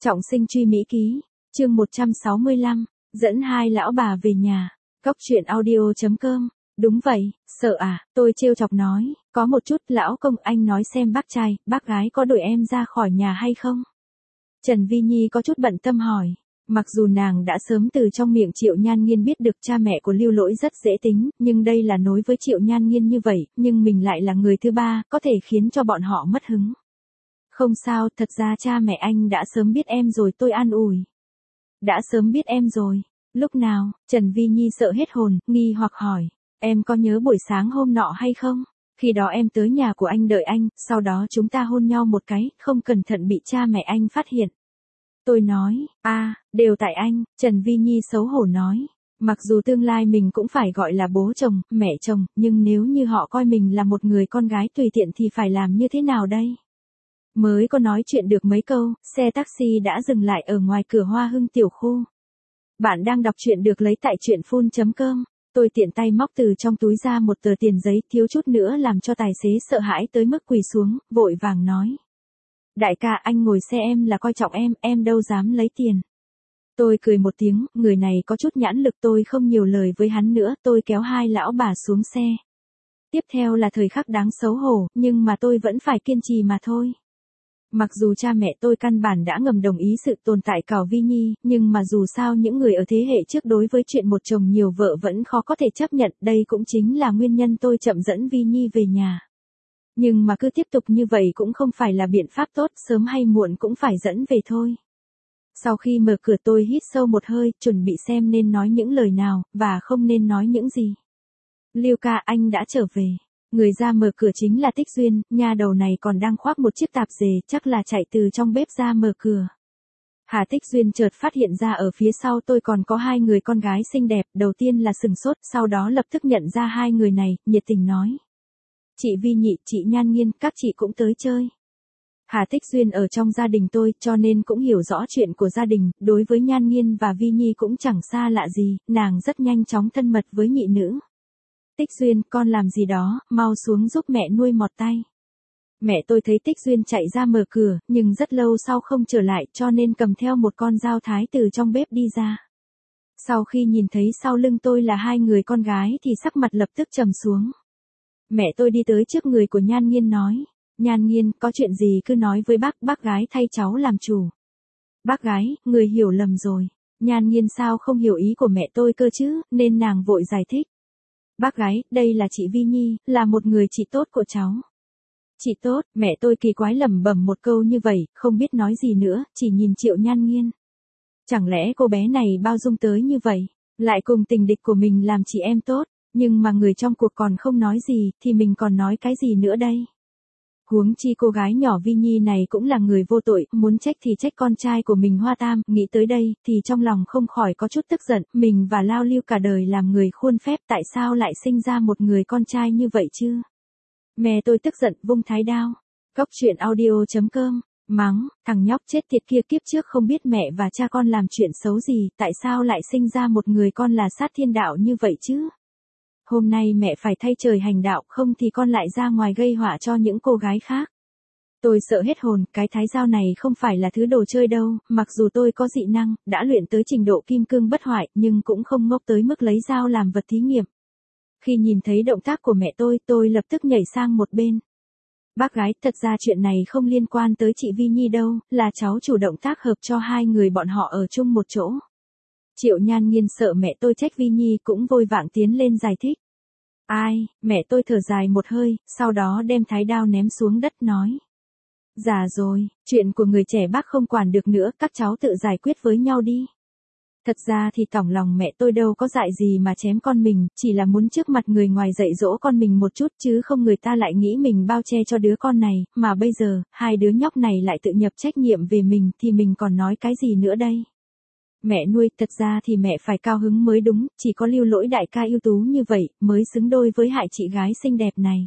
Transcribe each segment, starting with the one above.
Trọng sinh truy Mỹ ký, chương 165, dẫn hai lão bà về nhà, Cóc truyện audio.com, đúng vậy, sợ à, tôi trêu chọc nói, có một chút, lão công anh nói xem bác trai, bác gái có đuổi em ra khỏi nhà hay không? Trần Vi Nhi có chút bận tâm hỏi, mặc dù nàng đã sớm từ trong miệng Triệu Nhan Nghiên biết được cha mẹ của Lưu Lỗi rất dễ tính, nhưng đây là nối với Triệu Nhan Nghiên như vậy, nhưng mình lại là người thứ ba, có thể khiến cho bọn họ mất hứng. Không sao, thật ra cha mẹ anh đã sớm biết em rồi, tôi an ủi. Đã sớm biết em rồi. Lúc nào? Trần Vi Nhi sợ hết hồn, nghi hoặc hỏi. Em có nhớ buổi sáng hôm nọ hay không? Khi đó em tới nhà của anh đợi anh, sau đó chúng ta hôn nhau một cái, không cẩn thận bị cha mẹ anh phát hiện. Tôi nói, đều tại anh, Trần Vi Nhi xấu hổ nói. Mặc dù tương lai mình cũng phải gọi là bố chồng, mẹ chồng, nhưng nếu như họ coi mình là một người con gái tùy tiện thì phải làm như thế nào đây? Mới có nói chuyện được mấy câu, xe taxi đã dừng lại ở ngoài cửa Hoa Hưng tiểu khu. Bạn đang đọc truyện được lấy tại truyện.com. Tôi tiện tay móc từ trong túi ra một tờ tiền giấy, thiếu chút nữa làm cho tài xế sợ hãi tới mức quỳ xuống, vội vàng nói. Đại ca, anh ngồi xe em là coi trọng em đâu dám lấy tiền. Tôi cười một tiếng, người này có chút nhãn lực, tôi không nhiều lời với hắn nữa, tôi kéo hai lão bà xuống xe. Tiếp theo là thời khắc đáng xấu hổ, nhưng mà tôi vẫn phải kiên trì mà thôi. Mặc dù cha mẹ tôi căn bản đã ngầm đồng ý sự tồn tại của Vi Nhi, nhưng mà dù sao những người ở thế hệ trước đối với chuyện một chồng nhiều vợ vẫn khó có thể chấp nhận, đây cũng chính là nguyên nhân tôi chậm dẫn Vi Nhi về nhà. Nhưng mà cứ tiếp tục như vậy cũng không phải là biện pháp tốt, sớm hay muộn cũng phải dẫn về thôi. Sau khi mở cửa tôi hít sâu một hơi, chuẩn bị xem nên nói những lời nào, và không nên nói những gì. Lưu ca, anh đã trở về. Người ra mở cửa chính là Tích Duyên, nha đầu này còn đang khoác một chiếc tạp dề, chắc là chạy từ trong bếp ra mở cửa. Hà Tích Duyên chợt phát hiện ra ở phía sau tôi còn có hai người con gái xinh đẹp, đầu tiên là sừng sốt, sau đó lập tức nhận ra hai người này, nhiệt tình nói. Chị Vi Nhị, chị Nhan Nghiên, các chị cũng tới chơi. Hà Tích Duyên ở trong gia đình tôi, cho nên cũng hiểu rõ chuyện của gia đình, đối với Nhan Nghiên và Vi Nhi cũng chẳng xa lạ gì, nàng rất nhanh chóng thân mật với nhị nữ. Tích Duyên, con làm gì đó, mau xuống giúp mẹ nuôi mọt tay. Mẹ tôi thấy Tích Duyên chạy ra mở cửa, nhưng rất lâu sau không trở lại, cho nên cầm theo một con dao thái từ trong bếp đi ra. Sau khi nhìn thấy sau lưng tôi là hai người con gái thì sắc mặt lập tức trầm xuống. Mẹ tôi đi tới trước người của Nhan Nghiên nói, Nhan Nghiên, có chuyện gì cứ nói với bác gái thay cháu làm chủ. Bác gái, người hiểu lầm rồi. Nhan Nghiên sao không hiểu ý của mẹ tôi cơ chứ, nên nàng vội giải thích. Bác gái, đây là chị Vi Nhi, là một người chị tốt của cháu. Chị tốt, mẹ tôi kỳ quái lẩm bẩm một câu như vậy, không biết nói gì nữa, chỉ nhìn Triệu Nhan Nghiên. Chẳng lẽ cô bé này bao dung tới như vậy, lại cùng tình địch của mình làm chị em tốt, nhưng mà người trong cuộc còn không nói gì, thì mình còn nói cái gì nữa đây? Huống chi cô gái nhỏ Vi Nhi này cũng là người vô tội, muốn trách thì trách con trai của mình Hoa Tam, nghĩ tới đây, thì trong lòng không khỏi có chút tức giận, mình và Lao Lưu cả đời làm người khuôn phép, tại sao lại sinh ra một người con trai như vậy chứ? Mẹ tôi tức giận, vung thái đao. Cóc truyện audio.com, mắng, thằng nhóc chết tiệt kia, kiếp trước không biết mẹ và cha con làm chuyện xấu gì, tại sao lại sinh ra một người con là sát thiên đạo như vậy chứ? Hôm nay mẹ phải thay trời hành đạo, không thì con lại ra ngoài gây họa cho những cô gái khác. Tôi sợ hết hồn, cái thái dao này không phải là thứ đồ chơi đâu, mặc dù tôi có dị năng, đã luyện tới trình độ kim cương bất hoại, nhưng cũng không ngốc tới mức lấy dao làm vật thí nghiệm. Khi nhìn thấy động tác của mẹ tôi lập tức nhảy sang một bên. Bác gái, thật ra chuyện này không liên quan tới chị Vi Nhi đâu, là cháu chủ động tác hợp cho hai người bọn họ ở chung một chỗ. Triệu Nhan Nghiên sợ mẹ tôi trách Vi Nhi cũng vội vàng tiến lên giải thích. Ai, mẹ tôi thở dài một hơi, sau đó đem thái đao ném xuống đất nói. Già rồi, chuyện của người trẻ bác không quản được nữa, các cháu tự giải quyết với nhau đi. Thật ra thì tỏng lòng mẹ tôi đâu có dại gì mà chém con mình, chỉ là muốn trước mặt người ngoài dạy dỗ con mình một chút chứ không người ta lại nghĩ mình bao che cho đứa con này, mà bây giờ, hai đứa nhóc này lại tự nhập trách nhiệm về mình thì mình còn nói cái gì nữa đây. Mẹ nuôi, thật ra thì mẹ phải cao hứng mới đúng, chỉ có Lưu Lỗi đại ca ưu tú như vậy, mới xứng đôi với hại chị gái xinh đẹp này.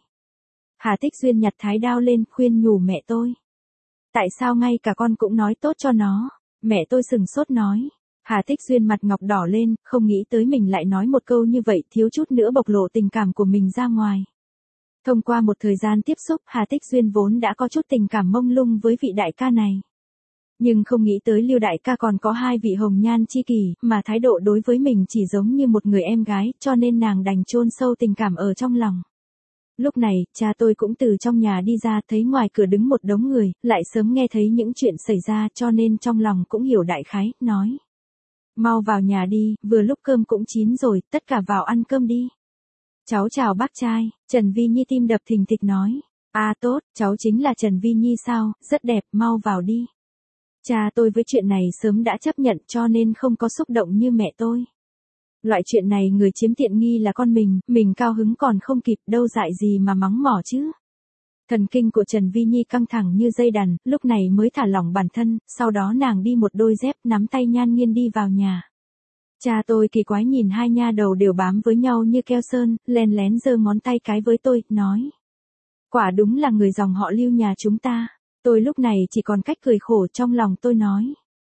Hà Tích Duyên nhặt thái đao lên, khuyên nhủ mẹ tôi. Tại sao ngay cả con cũng nói tốt cho nó? Mẹ tôi sừng sốt nói. Hà Tích Duyên mặt ngọc đỏ lên, không nghĩ tới mình lại nói một câu như vậy, thiếu chút nữa bộc lộ tình cảm của mình ra ngoài. Thông qua một thời gian tiếp xúc, Hà Tích Duyên vốn đã có chút tình cảm mông lung với vị đại ca này. Nhưng không nghĩ tới Lưu đại ca còn có hai vị hồng nhan chi kỷ, mà thái độ đối với mình chỉ giống như một người em gái, cho nên nàng đành chôn sâu tình cảm ở trong lòng. Lúc này, cha tôi cũng từ trong nhà đi ra, thấy ngoài cửa đứng một đống người, lại sớm nghe thấy những chuyện xảy ra cho nên trong lòng cũng hiểu đại khái, nói. Mau vào nhà đi, vừa lúc cơm cũng chín rồi, tất cả vào ăn cơm đi. Cháu chào bác trai, Trần Vi Nhi tim đập thình thịch nói. À tốt, cháu chính là Trần Vi Nhi sao, rất đẹp, mau vào đi. Cha tôi với chuyện này sớm đã chấp nhận cho nên không có xúc động như mẹ tôi. Loại chuyện này người chiếm tiện nghi là con mình cao hứng còn không kịp đâu dại gì mà mắng mỏ chứ. Thần kinh của Trần Vi Nhi căng thẳng như dây đàn, lúc này mới thả lỏng bản thân, sau đó nàng đi một đôi dép nắm tay Nhan Nghiên đi vào nhà. Cha tôi kỳ quái nhìn hai nha đầu đều bám với nhau như keo sơn, len lén giơ ngón tay cái với tôi, nói. Quả đúng là người dòng họ Lưu nhà chúng ta. Tôi lúc này chỉ còn cách cười khổ trong lòng tôi nói.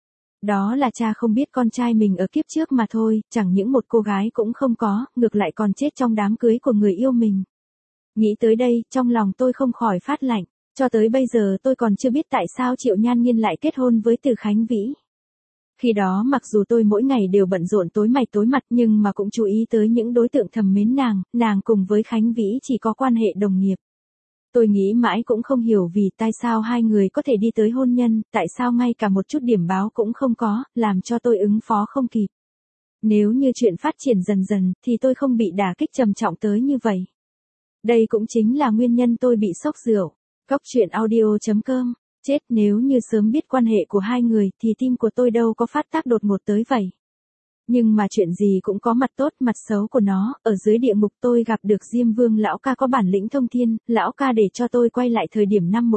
Đó là cha không biết con trai mình ở kiếp trước mà thôi, chẳng những một cô gái cũng không có, ngược lại còn chết trong đám cưới của người yêu mình. Nghĩ tới đây, trong lòng tôi không khỏi phát lạnh, cho tới bây giờ tôi còn chưa biết tại sao Triệu Nhan Nghiên lại kết hôn với Từ Khánh Vĩ. Khi đó mặc dù tôi mỗi ngày đều bận rộn tối mày tối mặt nhưng mà cũng chú ý tới những đối tượng thầm mến nàng cùng với Khánh Vĩ chỉ có quan hệ đồng nghiệp. Tôi nghĩ mãi cũng không hiểu vì tại sao hai người có thể đi tới hôn nhân, tại sao ngay cả một chút điểm báo cũng không có, làm cho tôi ứng phó không kịp. Nếu như chuyện phát triển dần dần, thì tôi không bị đả kích trầm trọng tới như vậy. Đây cũng chính là nguyên nhân tôi bị sốc rượu. Cóc truyện audio.com. Chết, nếu như sớm biết quan hệ của hai người thì tim của tôi đâu có phát tác đột ngột tới vậy. Nhưng mà chuyện gì cũng có mặt tốt mặt xấu của nó, ở dưới địa ngục tôi gặp được Diêm Vương lão ca có bản lĩnh thông thiên, lão ca để cho tôi quay lại thời điểm năm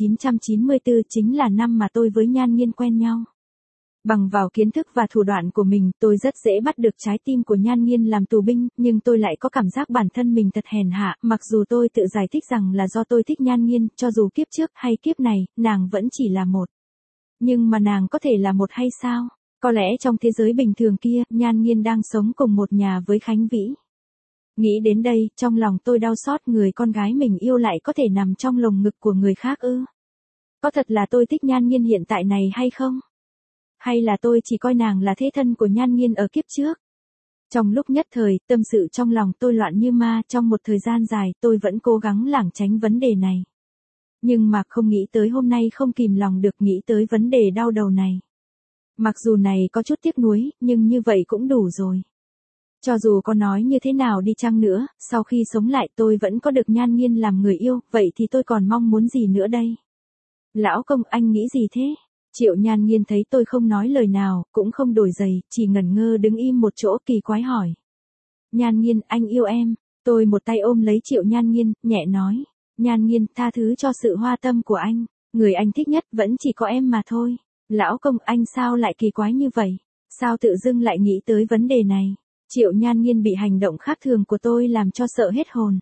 1994 chính là năm mà tôi với Nhan Nghiên quen nhau. Bằng vào kiến thức và thủ đoạn của mình, tôi rất dễ bắt được trái tim của Nhan Nghiên làm tù binh, nhưng tôi lại có cảm giác bản thân mình thật hèn hạ, mặc dù tôi tự giải thích rằng là do tôi thích Nhan Nghiên, cho dù kiếp trước hay kiếp này, nàng vẫn chỉ là một. Nhưng mà nàng có thể là một hay sao? Có lẽ trong thế giới bình thường kia, Nhan Nghiên đang sống cùng một nhà với Khánh Vĩ. Nghĩ đến đây, trong lòng tôi đau xót, người con gái mình yêu lại có thể nằm trong lồng ngực của người khác ư? Có thật là tôi thích Nhan Nghiên hiện tại này hay không? Hay là tôi chỉ coi nàng là thế thân của Nhan Nghiên ở kiếp trước? Trong lúc nhất thời, tâm sự trong lòng tôi loạn như ma, trong một thời gian dài, tôi vẫn cố gắng lảng tránh vấn đề này. Nhưng mà không nghĩ tới hôm nay không kìm lòng được nghĩ tới vấn đề đau đầu này. Mặc dù này có chút tiếc nuối, nhưng như vậy cũng đủ rồi. Cho dù có nói như thế nào đi chăng nữa, sau khi sống lại tôi vẫn có được Nhan Nghiên làm người yêu, vậy thì tôi còn mong muốn gì nữa đây? Lão công, anh nghĩ gì thế? Triệu Nhan Nghiên thấy tôi không nói lời nào, cũng không đổi giày, chỉ ngẩn ngơ đứng im một chỗ kỳ quái hỏi. Nhan Nghiên, anh yêu em. Tôi một tay ôm lấy Triệu Nhan Nghiên, nhẹ nói. Nhan Nghiên, tha thứ cho sự hoa tâm của anh. Người anh thích nhất vẫn chỉ có em mà thôi. Lão công, anh sao lại kỳ quái như vậy? Sao tự dưng lại nghĩ tới vấn đề này? Triệu Nhan Nghiên bị hành động khác thường của tôi làm cho sợ hết hồn.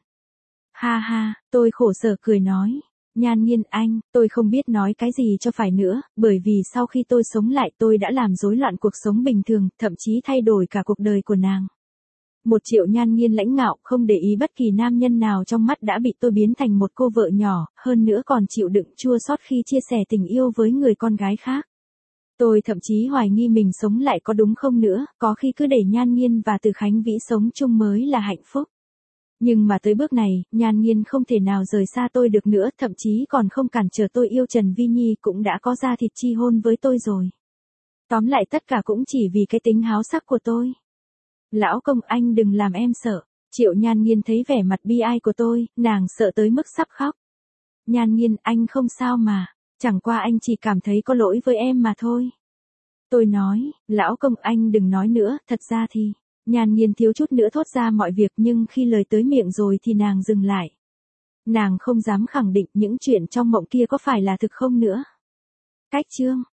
Ha ha, tôi khổ sở cười nói. Nhan Nghiên anh, tôi không biết nói cái gì cho phải nữa, bởi vì sau khi tôi sống lại tôi đã làm rối loạn cuộc sống bình thường, thậm chí thay đổi cả cuộc đời của nàng. Một Triệu Nhan Nghiên lãnh ngạo, không để ý bất kỳ nam nhân nào trong mắt đã bị tôi biến thành một cô vợ nhỏ, hơn nữa còn chịu đựng chua xót khi chia sẻ tình yêu với người con gái khác. Tôi thậm chí hoài nghi mình sống lại có đúng không nữa, có khi cứ để Nhan Nghiên và Từ Khánh Vĩ sống chung mới là hạnh phúc. Nhưng mà tới bước này, Nhan Nghiên không thể nào rời xa tôi được nữa, thậm chí còn không cản trở tôi yêu Trần Vi Nhi cũng đã có ra thịt chi hôn với tôi rồi. Tóm lại tất cả cũng chỉ vì cái tính háo sắc của tôi. Lão công, anh đừng làm em sợ. Triệu Nhan Nghiên thấy vẻ mặt bi ai của tôi, nàng sợ tới mức sắp khóc. Nhan Nghiên, anh không sao mà, chẳng qua anh chỉ cảm thấy có lỗi với em mà thôi. Tôi nói, lão công, anh đừng nói nữa, thật ra thì. Nhan Nghiên thiếu chút nữa thốt ra mọi việc nhưng khi lời tới miệng rồi thì nàng dừng lại. Nàng không dám khẳng định những chuyện trong mộng kia có phải là thực không nữa. Cách chương